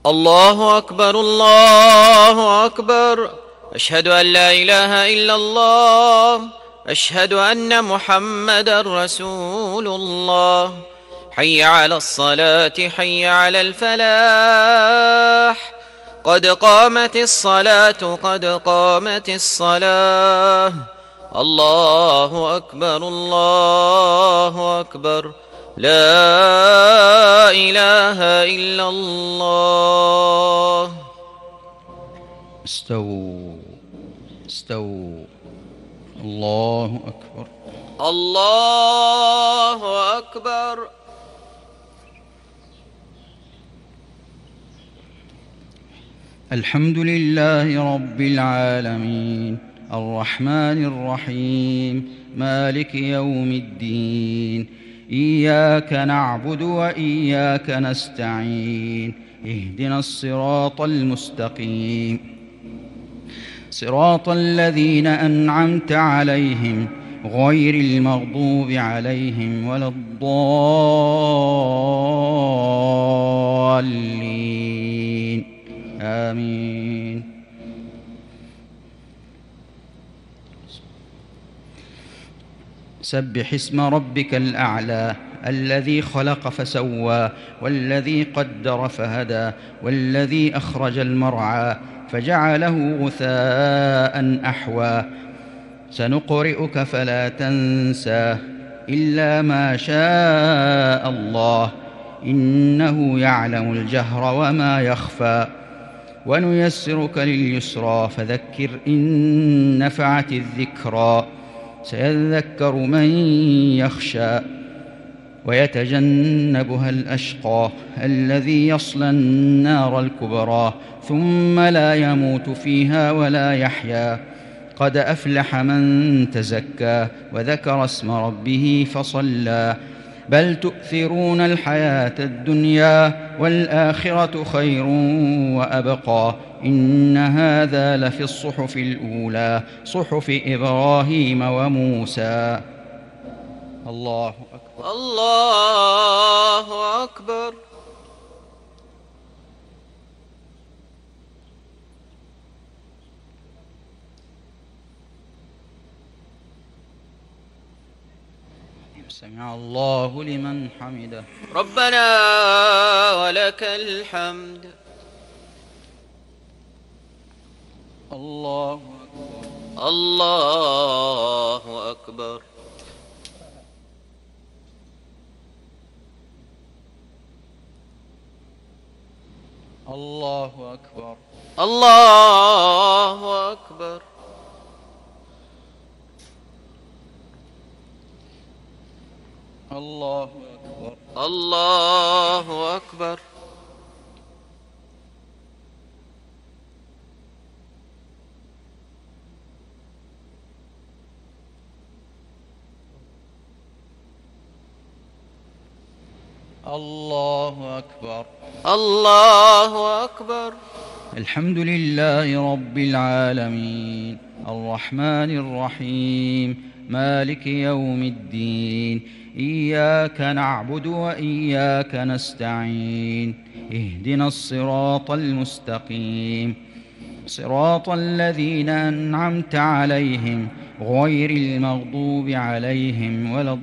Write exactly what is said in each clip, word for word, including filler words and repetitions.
الله أكبر الله أكبر. أشهد أن لا إله إلا الله. أشهد أن محمدًا رسول الله. حي على الصلاة حي على الفلاح. قد قامت الصلاة قد قامت الصلاة. الله أكبر الله أكبر. لا إله إلا الله. استووا استووا. الله أكبر الله أكبر. الحمد لله رب العالمين الرحمن الرحيم مالك يوم الدين. إياك نعبد وإياك نستعين. اهدنا الصراط المستقيم صراط الذين أنعمت عليهم غير المغضوب عليهم ولا الضالين. آمين. سبح اسم ربك الأعلى الذي خلق فسوى والذي قدر فهدى والذي أخرج المرعى فجعله غثاء أحوى. سنقرئك فلا تنسى إلا ما شاء الله إنه يعلم الجهر وما يخفى. ونيسرك لليسرى فذكر إن نفعت الذكرى. سيذكر من يخشى ويتجنبها الأشقى الذي يصلى النار الكبرى ثم لا يموت فيها ولا يحيا. قد أفلح من تزكى وذكر اسم ربه فصلى. بل تؤثرون الحياة الدنيا والآخرة خير وأبقى. إن هذا لفي الصحف الأولى صحف إبراهيم وموسى. الله أكبر الله أكبر. سمع الله لمن حمده. ربنا ولك الحمد. الله أكبر الله أكبر. الله أكبر الله أكبر. الله أكبر الله أكبر. الله أكبر الله أكبر. الحمد لله رب العالمين الرحمن الرحيم مالك يوم الدين. إياك نعبد وإياك نستعين. اهدنا الصراط المستقيم صراط الذين أنعمت عليهم غير المغضوب عليهم ولا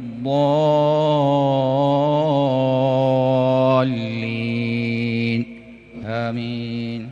الضالين. آمين.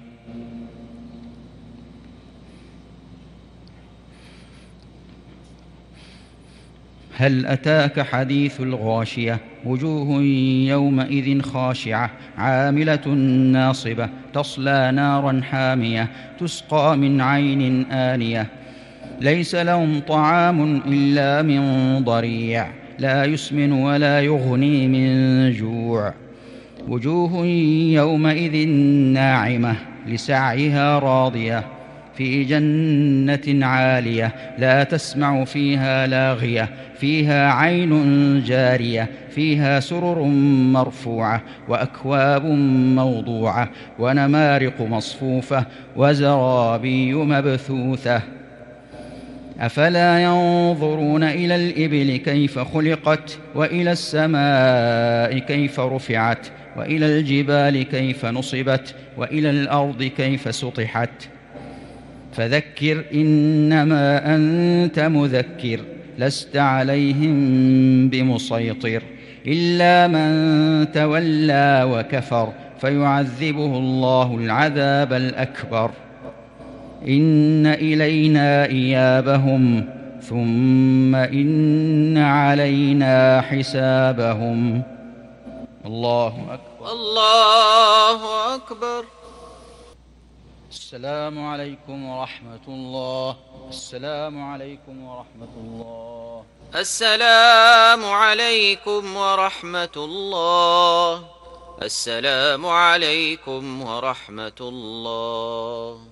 هل أتاك حديث الغاشية وجوه يومئذ خاشعة عاملة ناصبة تصلى نارا حامية تسقى من عين آنية ليس لهم طعام إلا من ضريع لا يسمن ولا يغني من جوع. وجوه يومئذ ناعمة لسعيها راضية في جنة عالية لا تسمع فيها لاغية فيها عين جارية فيها سرر مرفوعة وأكواب موضوعة ونمارق مصفوفة وزرابي مبثوثة. أفلا ينظرون إلى الإبل كيف خلقت وإلى السماء كيف رفعت وإلى الجبال كيف نصبت وإلى الأرض كيف سطحت فذكر إنما أنت مذكر لست عليهم بمسيطر إلا من تولى وكفر فيعذبه الله العذاب الأكبر إن إلينا إيابهم ثم إن علينا حسابهم. الله أكبر. الله أكبر. السلام عليكم ورحمة الله. السلام عليكم ورحمة الله. السلام عليكم ورحمة الله. السلام عليكم ورحمة الله.